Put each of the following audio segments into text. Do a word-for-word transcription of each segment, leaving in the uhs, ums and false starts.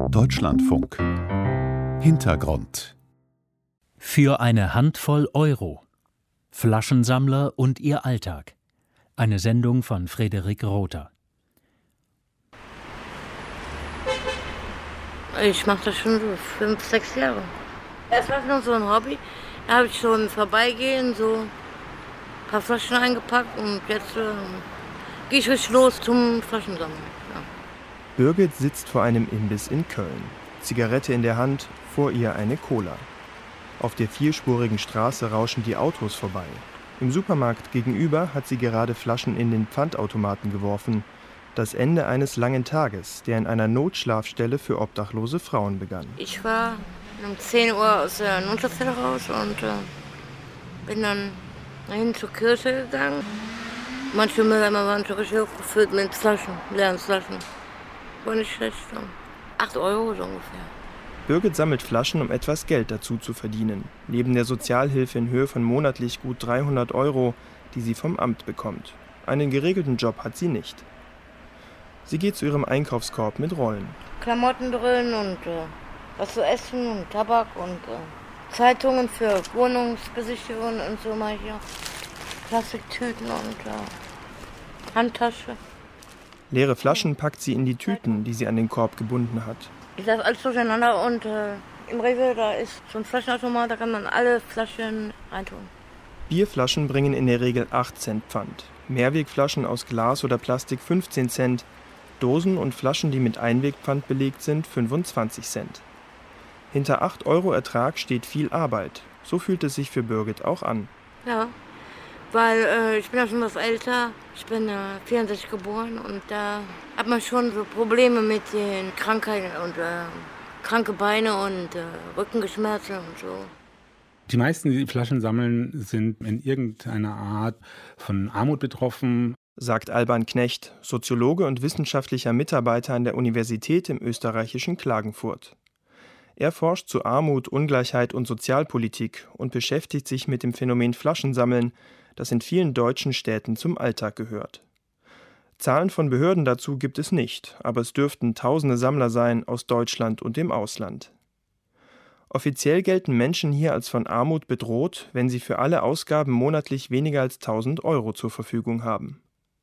Deutschlandfunk. Hintergrund. Für eine Handvoll Euro. Flaschensammler und ihr Alltag. Eine Sendung von Frederik Rother. Ich mache das schon so fünf, sechs Jahre. Erst war es noch so ein Hobby. Da habe ich so im Vorbeigehen so ein paar Flaschen eingepackt und jetzt äh, gehe ich richtig los zum Flaschensammeln. Ja. Birgit sitzt vor einem Imbiss in Köln. Zigarette in der Hand, vor ihr eine Cola. Auf der vierspurigen Straße rauschen die Autos vorbei. Im Supermarkt gegenüber hat sie gerade Flaschen in den Pfandautomaten geworfen. Das Ende eines langen Tages, der in einer Notschlafstelle für obdachlose Frauen begann. Ich war um zehn Uhr aus der Notschlafstelle raus und äh, bin dann dahin zur Kirche gegangen. Manche Mülleimer waren schon richtig hochgefüllt mit Flaschen, leeren Flaschen. War nicht schlecht. So. Acht Euro so ungefähr. Birgit sammelt Flaschen, um etwas Geld dazu zu verdienen. Neben der Sozialhilfe in Höhe von monatlich gut dreihundert Euro, die sie vom Amt bekommt. Einen geregelten Job hat sie nicht. Sie geht zu ihrem Einkaufskorb mit Rollen. Klamotten drin und äh, was zu essen und Tabak und äh, Zeitungen für Wohnungsbesichtigungen und so mache ich auch. Plastiktüten und äh, Handtasche. Leere Flaschen packt sie in die Tüten, die sie an den Korb gebunden hat. Ich lasse alles durcheinander und äh, im Rewe, da ist so ein Flaschenautomat, da kann man alle Flaschen reintun. Bierflaschen bringen in der Regel acht Cent Pfand. Mehrwegflaschen aus Glas oder Plastik fünfzehn Cent. Dosen und Flaschen, die mit Einwegpfand belegt sind, fünfundzwanzig Cent. Hinter acht Euro Ertrag steht viel Arbeit. So fühlt es sich für Birgit auch an. Ja, weil äh, ich bin ja schon was älter. Ich bin äh, vierundsechzig geboren und da hat man schon so Probleme mit den Krankheiten und äh, kranke Beine und äh, Rückengeschmerzen und so. Die meisten, die Flaschen sammeln, sind in irgendeiner Art von Armut betroffen, sagt Alban Knecht, Soziologe und wissenschaftlicher Mitarbeiter an der Universität im österreichischen Klagenfurt. Er forscht zu Armut, Ungleichheit und Sozialpolitik und beschäftigt sich mit dem Phänomen Flaschensammeln, das in vielen deutschen Städten zum Alltag gehört. Zahlen von Behörden dazu gibt es nicht, aber es dürften tausende Sammler sein aus Deutschland und dem Ausland. Offiziell gelten Menschen hier als von Armut bedroht, wenn sie für alle Ausgaben monatlich weniger als tausend Euro zur Verfügung haben.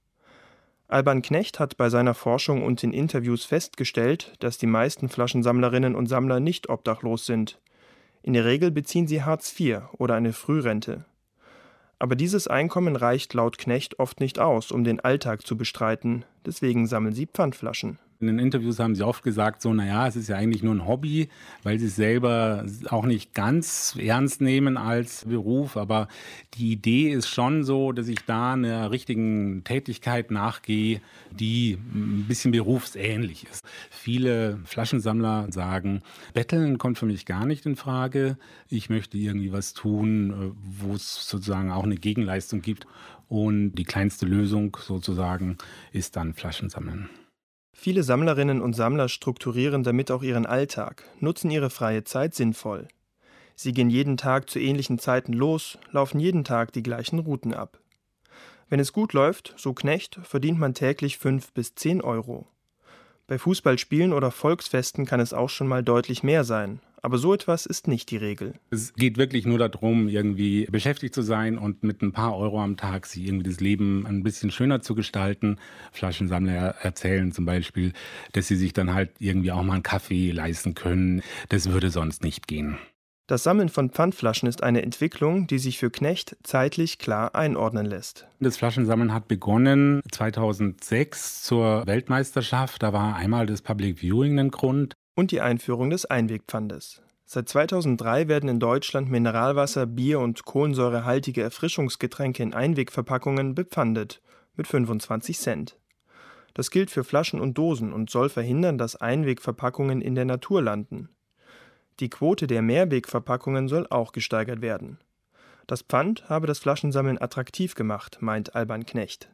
Alban Knecht hat bei seiner Forschung und in Interviews festgestellt, dass die meisten Flaschensammlerinnen und Sammler nicht obdachlos sind. In der Regel beziehen sie Hartz vier oder eine Frührente. Aber dieses Einkommen reicht laut Knecht oft nicht aus, um den Alltag zu bestreiten. Deswegen sammeln sie Pfandflaschen. In den Interviews haben sie oft gesagt, so, naja, es ist ja eigentlich nur ein Hobby, weil sie es selber auch nicht ganz ernst nehmen als Beruf. Aber die Idee ist schon so, dass ich da einer richtigen Tätigkeit nachgehe, die ein bisschen berufsähnlich ist. Viele Flaschensammler sagen, Betteln kommt für mich gar nicht in Frage. Ich möchte irgendwie was tun, wo es sozusagen auch eine Gegenleistung gibt. Und die kleinste Lösung sozusagen ist dann Flaschensammeln. Viele Sammlerinnen und Sammler strukturieren damit auch ihren Alltag, nutzen ihre freie Zeit sinnvoll. Sie gehen jeden Tag zu ähnlichen Zeiten los, laufen jeden Tag die gleichen Routen ab. Wenn es gut läuft, so Knecht, verdient man täglich fünf bis zehn Euro. Bei Fußballspielen oder Volksfesten kann es auch schon mal deutlich mehr sein. Aber so etwas ist nicht die Regel. Es geht wirklich nur darum, irgendwie beschäftigt zu sein und mit ein paar Euro am Tag sich irgendwie das Leben ein bisschen schöner zu gestalten. Flaschensammler erzählen zum Beispiel, dass sie sich dann halt irgendwie auch mal einen Kaffee leisten können. Das würde sonst nicht gehen. Das Sammeln von Pfandflaschen ist eine Entwicklung, die sich für Knecht zeitlich klar einordnen lässt. Das Flaschensammeln hat begonnen zweitausendsechs zur Weltmeisterschaft. Da war einmal das Public Viewing ein Grund. Und die Einführung des Einwegpfandes. Seit zweitausenddrei werden in Deutschland Mineralwasser, Bier und kohlensäurehaltige Erfrischungsgetränke in Einwegverpackungen bepfandet mit fünfundzwanzig Cent. Das gilt für Flaschen und Dosen und soll verhindern, dass Einwegverpackungen in der Natur landen. Die Quote der Mehrwegverpackungen soll auch gesteigert werden. Das Pfand habe das Flaschensammeln attraktiv gemacht, meint Alban Knecht.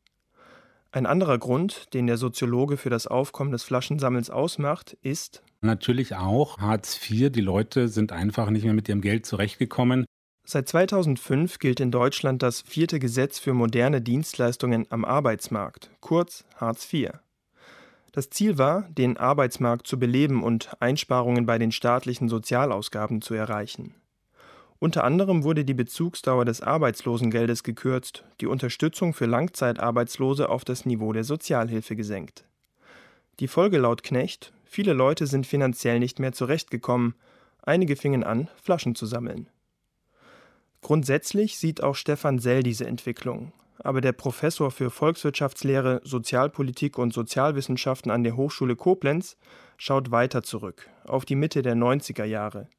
Ein anderer Grund, den der Soziologe für das Aufkommen des Flaschensammelns ausmacht, ist natürlich auch Hartz vier. Die Leute sind einfach nicht mehr mit ihrem Geld zurechtgekommen. Seit zweitausendfünf gilt in Deutschland das vierte Gesetz für moderne Dienstleistungen am Arbeitsmarkt, kurz Hartz vier. Das Ziel war, den Arbeitsmarkt zu beleben und Einsparungen bei den staatlichen Sozialausgaben zu erreichen. Unter anderem wurde die Bezugsdauer des Arbeitslosengeldes gekürzt, die Unterstützung für Langzeitarbeitslose auf das Niveau der Sozialhilfe gesenkt. Die Folge laut Knecht: Viele Leute sind finanziell nicht mehr zurechtgekommen, einige fingen an, Flaschen zu sammeln. Grundsätzlich sieht auch Stefan Sell diese Entwicklung, aber der Professor für Volkswirtschaftslehre, Sozialpolitik und Sozialwissenschaften an der Hochschule Koblenz schaut weiter zurück, auf die Mitte der neunziger Jahre.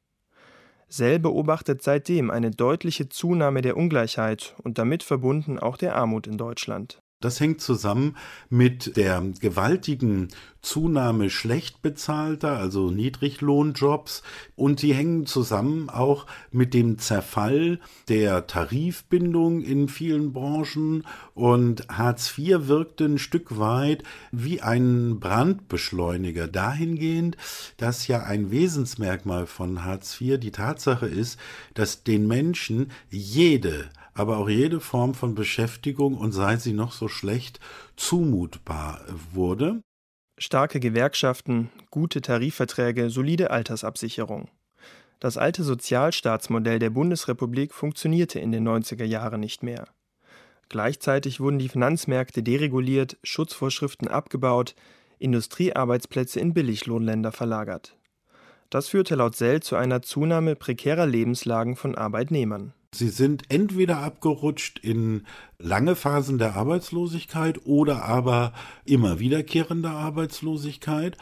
Sell beobachtet seitdem eine deutliche Zunahme der Ungleichheit und damit verbunden auch der Armut in Deutschland. Das hängt zusammen mit der gewaltigen Zunahme schlecht bezahlter, also Niedriglohnjobs, und die hängen zusammen auch mit dem Zerfall der Tarifbindung in vielen Branchen, und Hartz vier wirkte ein Stück weit wie ein Brandbeschleuniger dahingehend, dass ja ein Wesensmerkmal von Hartz vier die Tatsache ist, dass den Menschen jede aber auch jede Form von Beschäftigung, und sei sie noch so schlecht, zumutbar wurde. Starke Gewerkschaften, gute Tarifverträge, solide Altersabsicherung. Das alte Sozialstaatsmodell der Bundesrepublik funktionierte in den neunziger Jahren nicht mehr. Gleichzeitig wurden die Finanzmärkte dereguliert, Schutzvorschriften abgebaut, Industriearbeitsplätze in Billiglohnländer verlagert. Das führte laut Sell zu einer Zunahme prekärer Lebenslagen von Arbeitnehmern. Sie sind entweder abgerutscht in lange Phasen der Arbeitslosigkeit oder aber immer wiederkehrende Arbeitslosigkeit,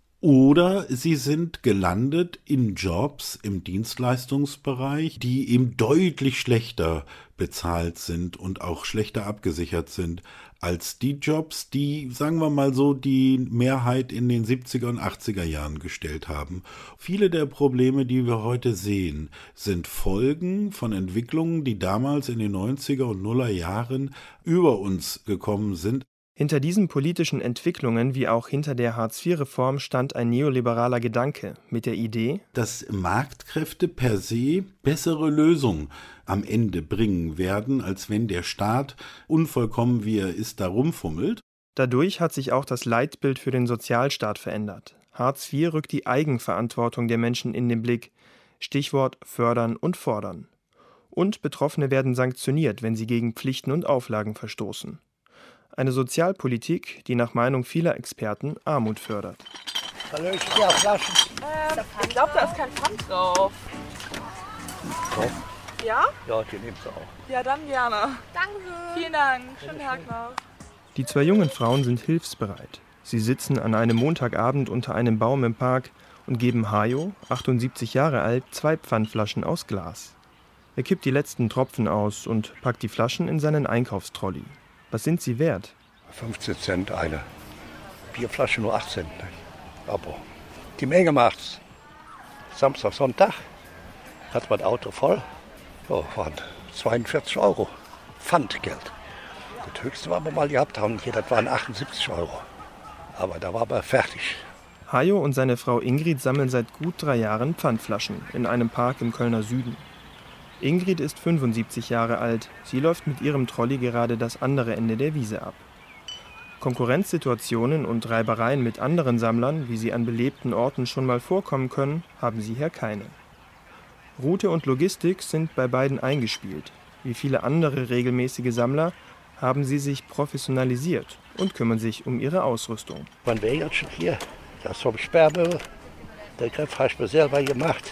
oder sie sind gelandet in Jobs im Dienstleistungsbereich, die eben deutlich schlechter bezahlt sind und auch schlechter abgesichert sind als die Jobs, die, sagen wir mal so, die Mehrheit in den siebziger und achtziger Jahren gestellt haben. Viele der Probleme, die wir heute sehen, sind Folgen von Entwicklungen, die damals in den neunziger und nuller Jahren über uns gekommen sind. Hinter diesen politischen Entwicklungen wie auch hinter der Hartz vier Reform stand ein neoliberaler Gedanke mit der Idee, dass Marktkräfte per se bessere Lösungen am Ende bringen werden, als wenn der Staat, unvollkommen wie er ist, da rumfummelt. Dadurch hat sich auch das Leitbild für den Sozialstaat verändert. Hartz vier rückt die Eigenverantwortung der Menschen in den Blick. Stichwort fördern und fordern. Und Betroffene werden sanktioniert, wenn sie gegen Pflichten und Auflagen verstoßen. Eine Sozialpolitik, die nach Meinung vieler Experten Armut fördert. Hallo, ich stehe auf Flaschen. Ähm, ich glaube, da ist kein Pfand drauf. Doch. Ja? Ja, die nimmst du auch. Ja, dann gerne. Danke. Vielen Dank. Schönen Tag noch. Die zwei jungen Frauen sind hilfsbereit. Sie sitzen an einem Montagabend unter einem Baum im Park und geben Hajo, achtundsiebzig Jahre alt, zwei Pfandflaschen aus Glas. Er kippt die letzten Tropfen aus und packt die Flaschen in seinen Einkaufstrolley. Was sind sie wert? fünfzehn Cent eine. Bierflasche nur acht Cent. Aber die Menge macht's. Samstag, Sonntag hat mein Auto voll. Ja, waren zweiundvierzig Euro. Pfandgeld. Das höchste, was wir mal gehabt haben, hier, das waren achtundsiebzig Euro. Aber da war man fertig. Hajo und seine Frau Ingrid sammeln seit gut drei Jahren Pfandflaschen in einem Park im Kölner Süden. Ingrid ist fünfundsiebzig Jahre alt. Sie läuft mit ihrem Trolley gerade das andere Ende der Wiese ab. Konkurrenzsituationen und Reibereien mit anderen Sammlern, wie sie an belebten Orten schon mal vorkommen können, haben sie hier keine. Route und Logistik sind bei beiden eingespielt. Wie viele andere regelmäßige Sammler haben sie sich professionalisiert und kümmern sich um ihre Ausrüstung. Mein Wägelchen hier, das vom Sperrmüll, der Griff habe ich mir selber gemacht.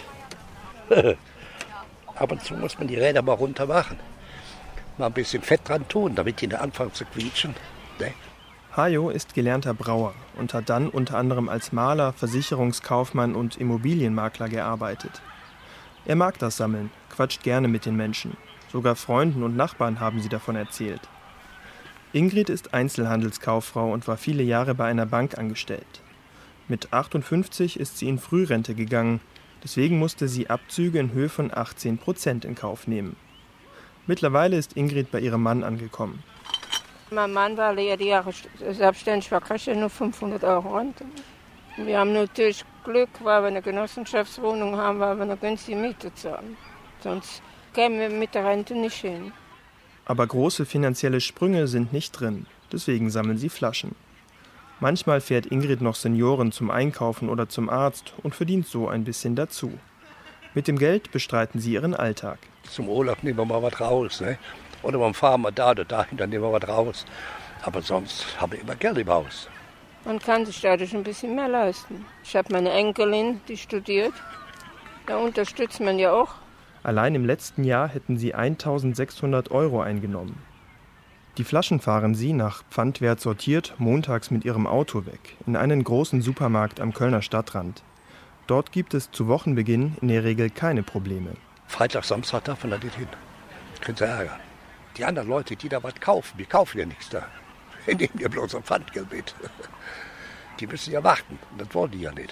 Ab und zu muss man die Räder mal runter machen. Mal ein bisschen Fett dran tun, damit die nicht anfangen zu quietschen. Ne? Hajo ist gelernter Brauer und hat dann unter anderem als Maler, Versicherungskaufmann und Immobilienmakler gearbeitet. Er mag das Sammeln, quatscht gerne mit den Menschen. Sogar Freunden und Nachbarn haben sie davon erzählt. Ingrid ist Einzelhandelskauffrau und war viele Jahre bei einer Bank angestellt. Mit achtundfünfzig ist sie in Frührente gegangen. Deswegen musste sie Abzüge in Höhe von achtzehn Prozent in Kauf nehmen. Mittlerweile ist Ingrid bei ihrem Mann angekommen. Mein Mann war Jahre selbstständig, war kriegte nur fünfhundert Euro Rente. Wir haben natürlich Glück, weil wir eine Genossenschaftswohnung haben, weil wir eine günstige Miete zahlen. Sonst kämen wir mit der Rente nicht hin. Aber große finanzielle Sprünge sind nicht drin. Deswegen sammeln sie Flaschen. Manchmal fährt Ingrid noch Senioren zum Einkaufen oder zum Arzt und verdient so ein bisschen dazu. Mit dem Geld bestreiten sie ihren Alltag. Zum Urlaub nehmen wir mal was raus, ne? Oder beim Fahren mal da oder dahin, dann nehmen wir was raus. Aber sonst haben wir immer Geld im Haus. Man kann sich dadurch ein bisschen mehr leisten. Ich habe meine Enkelin, die studiert. Da unterstützt man ja auch. Allein im letzten Jahr hätten sie eintausendsechshundert Euro eingenommen. Die Flaschen fahren sie, nach Pfandwert sortiert, montags mit ihrem Auto weg, in einen großen Supermarkt am Kölner Stadtrand. Dort gibt es zu Wochenbeginn in der Regel keine Probleme. Freitag, Samstag darf man da nicht hin. Können Sie ärgern. Die anderen Leute, die da was kaufen, die kaufen ja nichts da. Die nehmen ja bloß ein Pfandgeld mit. Die müssen ja warten, das wollen die ja nicht.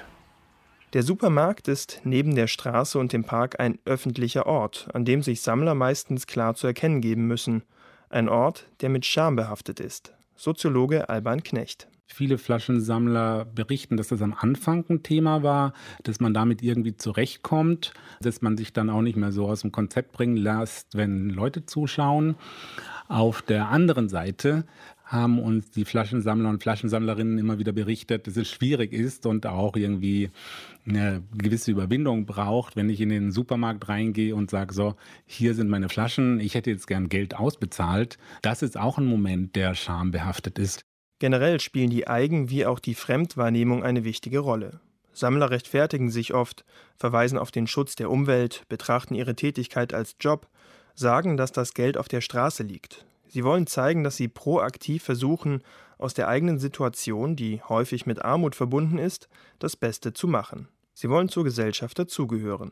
Der Supermarkt ist neben der Straße und dem Park ein öffentlicher Ort, an dem sich Sammler meistens klar zu erkennen geben müssen. Ein Ort, der mit Scham behaftet ist. Soziologe Alban Knecht. Viele Flaschensammler berichten, dass das am Anfang ein Thema war, dass man damit irgendwie zurechtkommt, dass man sich dann auch nicht mehr so aus dem Konzept bringen lässt, wenn Leute zuschauen. Auf der anderen Seite haben uns die Flaschensammler und Flaschensammlerinnen immer wieder berichtet, dass es schwierig ist und auch irgendwie eine gewisse Überwindung braucht, wenn ich in den Supermarkt reingehe und sage, so, hier sind meine Flaschen, ich hätte jetzt gern Geld ausbezahlt. Das ist auch ein Moment, der schambehaftet ist. Generell spielen die Eigen- wie auch die Fremdwahrnehmung eine wichtige Rolle. Sammler rechtfertigen sich oft, verweisen auf den Schutz der Umwelt, betrachten ihre Tätigkeit als Job, sagen, dass das Geld auf der Straße liegt. Sie wollen zeigen, dass sie proaktiv versuchen, aus der eigenen Situation, die häufig mit Armut verbunden ist, das Beste zu machen. Sie wollen zur Gesellschaft dazugehören.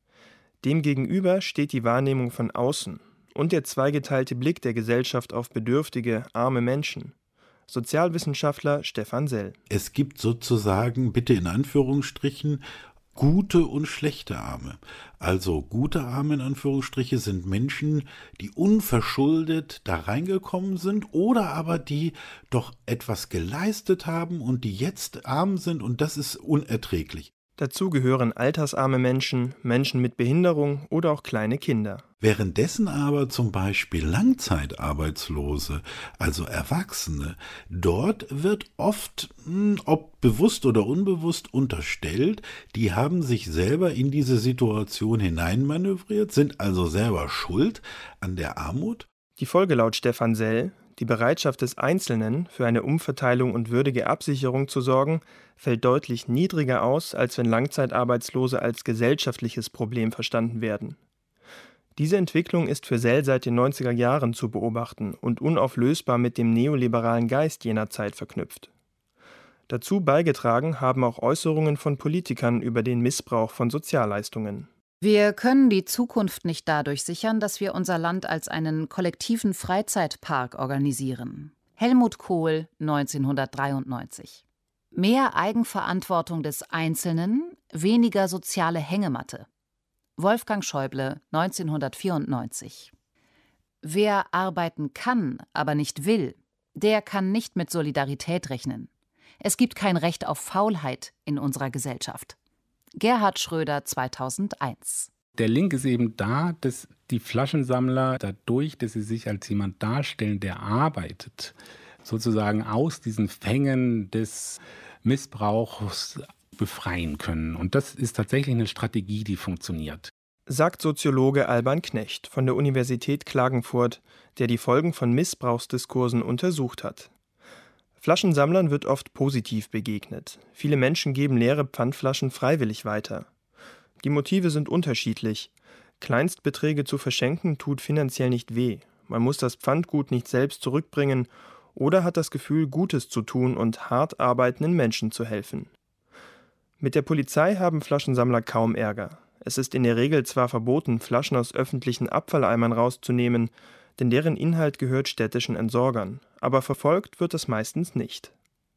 Demgegenüber steht die Wahrnehmung von außen und der zweigeteilte Blick der Gesellschaft auf bedürftige, arme Menschen. Sozialwissenschaftler Stefan Sell. Es gibt sozusagen, bitte in Anführungsstrichen, gute und schlechte Arme. Also gute Arme in Anführungsstriche sind Menschen, die unverschuldet da reingekommen sind oder aber die doch etwas geleistet haben und die jetzt arm sind und das ist unerträglich. Dazu gehören altersarme Menschen, Menschen mit Behinderung oder auch kleine Kinder. Währenddessen aber zum Beispiel Langzeitarbeitslose, also Erwachsene, dort wird oft, ob bewusst oder unbewusst, unterstellt, die haben sich selber in diese Situation hineinmanövriert, sind also selber schuld an der Armut. Die Folge laut Stefan Sell: Die Bereitschaft des Einzelnen, für eine Umverteilung und würdige Absicherung zu sorgen, fällt deutlich niedriger aus, als wenn Langzeitarbeitslose als gesellschaftliches Problem verstanden werden. Diese Entwicklung ist für Sell seit den neunziger Jahren zu beobachten und unauflösbar mit dem neoliberalen Geist jener Zeit verknüpft. Dazu beigetragen haben auch Äußerungen von Politikern über den Missbrauch von Sozialleistungen. Wir können die Zukunft nicht dadurch sichern, dass wir unser Land als einen kollektiven Freizeitpark organisieren. Helmut Kohl, neunzehnhundertdreiundneunzig. Mehr Eigenverantwortung des Einzelnen, weniger soziale Hängematte. Wolfgang Schäuble, neunzehnhundertvierundneunzig. Wer arbeiten kann, aber nicht will, der kann nicht mit Solidarität rechnen. Es gibt kein Recht auf Faulheit in unserer Gesellschaft. Gerhard Schröder, zweitausendeins. Der Link ist eben da, dass die Flaschensammler dadurch, dass sie sich als jemand darstellen, der arbeitet, sozusagen aus diesen Fängen des Missbrauchs befreien können. Und das ist tatsächlich eine Strategie, die funktioniert. Sagt Soziologe Alban Knecht von der Universität Klagenfurt, der die Folgen von Missbrauchsdiskursen untersucht hat. Flaschensammlern wird oft positiv begegnet. Viele Menschen geben leere Pfandflaschen freiwillig weiter. Die Motive sind unterschiedlich. Kleinstbeträge zu verschenken tut finanziell nicht weh. Man muss das Pfandgut nicht selbst zurückbringen oder hat das Gefühl, Gutes zu tun und hart arbeitenden Menschen zu helfen. Mit der Polizei haben Flaschensammler kaum Ärger. Es ist in der Regel zwar verboten, Flaschen aus öffentlichen Abfalleimern rauszunehmen, denn deren Inhalt gehört städtischen Entsorgern, aber verfolgt wird das meistens nicht.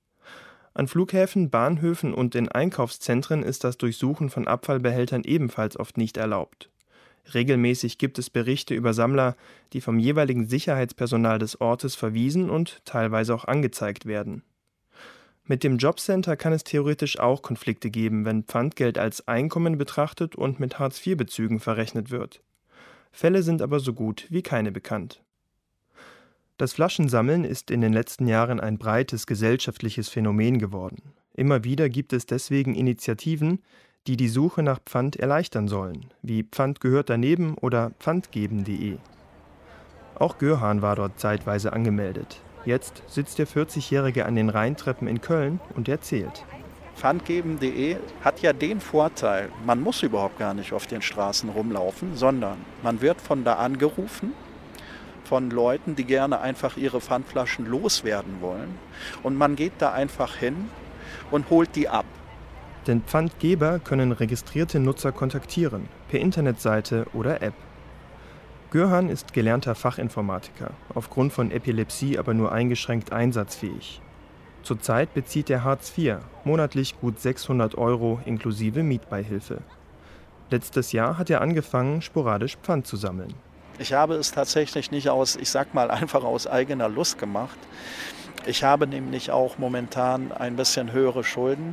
An Flughäfen, Bahnhöfen und in Einkaufszentren ist das Durchsuchen von Abfallbehältern ebenfalls oft nicht erlaubt. Regelmäßig gibt es Berichte über Sammler, die vom jeweiligen Sicherheitspersonal des Ortes verwiesen und teilweise auch angezeigt werden. Mit dem Jobcenter kann es theoretisch auch Konflikte geben, wenn Pfandgeld als Einkommen betrachtet und mit Hartz vier Bezügen verrechnet wird. Fälle sind aber so gut wie keine bekannt. Das Flaschensammeln ist in den letzten Jahren ein breites gesellschaftliches Phänomen geworden. Immer wieder gibt es deswegen Initiativen, die die Suche nach Pfand erleichtern sollen, wie Pfand gehört daneben oder pfandgeben punkt de. Auch Görhan war dort zeitweise angemeldet. Jetzt sitzt der vierzigjährige an den Rheintreppen in Köln und erzählt. pfandgeben punkt de hat ja den Vorteil, man muss überhaupt gar nicht auf den Straßen rumlaufen, sondern man wird von da angerufen, von Leuten, die gerne einfach ihre Pfandflaschen loswerden wollen. Und man geht da einfach hin und holt die ab. Denn Pfandgeber können registrierte Nutzer kontaktieren, per Internetseite oder App. Görhan ist gelernter Fachinformatiker, aufgrund von Epilepsie aber nur eingeschränkt einsatzfähig. Zurzeit bezieht er Hartz vier, monatlich gut sechshundert Euro inklusive Mietbeihilfe. Letztes Jahr hat er angefangen, sporadisch Pfand zu sammeln. Ich habe es tatsächlich nicht aus, ich sag mal, einfach aus eigener Lust gemacht. Ich habe nämlich auch momentan ein bisschen höhere Schulden.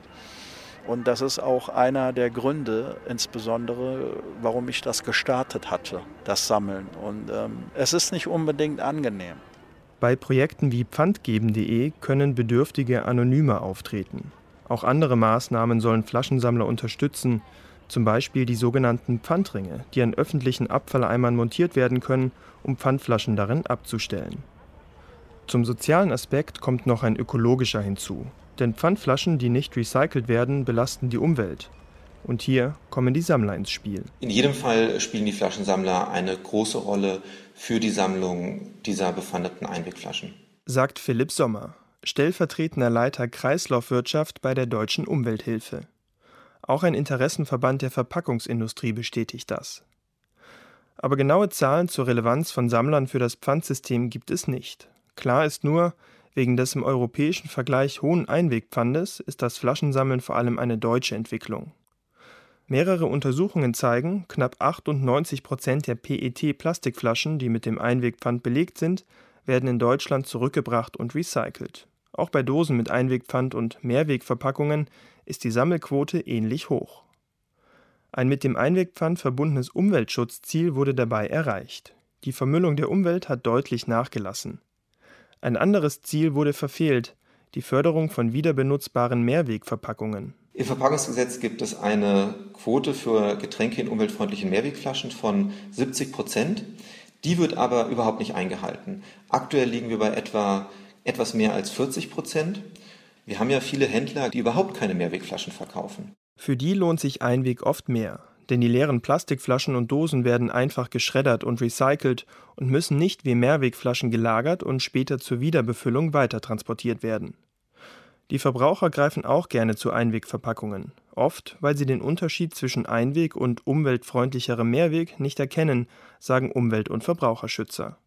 Und das ist auch einer der Gründe, insbesondere, warum ich das gestartet hatte, das Sammeln. Und ähm, es ist nicht unbedingt angenehm. Bei Projekten wie pfandgeben punkt de können Bedürftige anonymer auftreten. Auch andere Maßnahmen sollen Flaschensammler unterstützen, zum Beispiel die sogenannten Pfandringe, die an öffentlichen Abfalleimern montiert werden können, um Pfandflaschen darin abzustellen. Zum sozialen Aspekt kommt noch ein ökologischer hinzu. Denn Pfandflaschen, die nicht recycelt werden, belasten die Umwelt. Und hier kommen die Sammler ins Spiel. In jedem Fall spielen die Flaschensammler eine große Rolle für die Sammlung dieser befandeten Einwegflaschen, sagt Philipp Sommer, stellvertretender Leiter Kreislaufwirtschaft bei der Deutschen Umwelthilfe. Auch ein Interessenverband der Verpackungsindustrie bestätigt das. Aber genaue Zahlen zur Relevanz von Sammlern für das Pfandsystem gibt es nicht. Klar ist nur, wegen des im europäischen Vergleich hohen Einwegpfandes ist das Flaschensammeln vor allem eine deutsche Entwicklung. Mehrere Untersuchungen zeigen, knapp achtundneunzig Prozent der P E T-Plastikflaschen, die mit dem Einwegpfand belegt sind, werden in Deutschland zurückgebracht und recycelt. Auch bei Dosen mit Einwegpfand und Mehrwegverpackungen ist die Sammelquote ähnlich hoch. Ein mit dem Einwegpfand verbundenes Umweltschutzziel wurde dabei erreicht. Die Vermüllung der Umwelt hat deutlich nachgelassen. Ein anderes Ziel wurde verfehlt, die Förderung von wiederbenutzbaren Mehrwegverpackungen. Im Verpackungsgesetz gibt es eine Quote für Getränke in umweltfreundlichen Mehrwegflaschen von siebzig Prozent. Die wird aber überhaupt nicht eingehalten. Aktuell liegen wir bei etwa etwas mehr als vierzig Prozent. Wir haben ja viele Händler, die überhaupt keine Mehrwegflaschen verkaufen. Für die lohnt sich Einweg oft mehr, denn die leeren Plastikflaschen und Dosen werden einfach geschreddert und recycelt und müssen nicht wie Mehrwegflaschen gelagert und später zur Wiederbefüllung weitertransportiert werden. Die Verbraucher greifen auch gerne zu Einwegverpackungen, oft weil sie den Unterschied zwischen Einweg und umweltfreundlicherem Mehrweg nicht erkennen, sagen Umwelt- und Verbraucherschützer.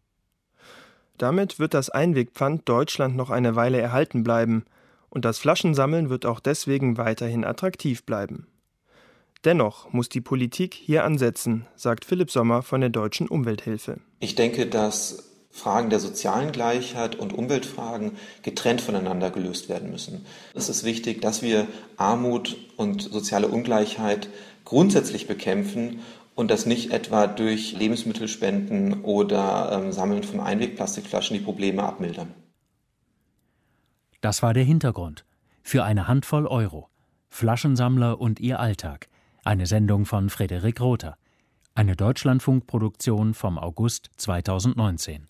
Damit wird das Einwegpfand Deutschland noch eine Weile erhalten bleiben und das Flaschensammeln wird auch deswegen weiterhin attraktiv bleiben. Dennoch muss die Politik hier ansetzen, sagt Philipp Sommer von der Deutschen Umwelthilfe. Ich denke, dass Fragen der sozialen Gleichheit und Umweltfragen getrennt voneinander gelöst werden müssen. Es ist wichtig, dass wir Armut und soziale Ungleichheit grundsätzlich bekämpfen und das nicht etwa durch Lebensmittelspenden oder ähm, Sammeln von Einwegplastikflaschen die Probleme abmildern. Das war der Hintergrund für eine Handvoll Euro. Flaschensammler und ihr Alltag. Eine Sendung von Frederik Rother. Eine Deutschlandfunk-Produktion vom August zweitausendneunzehn.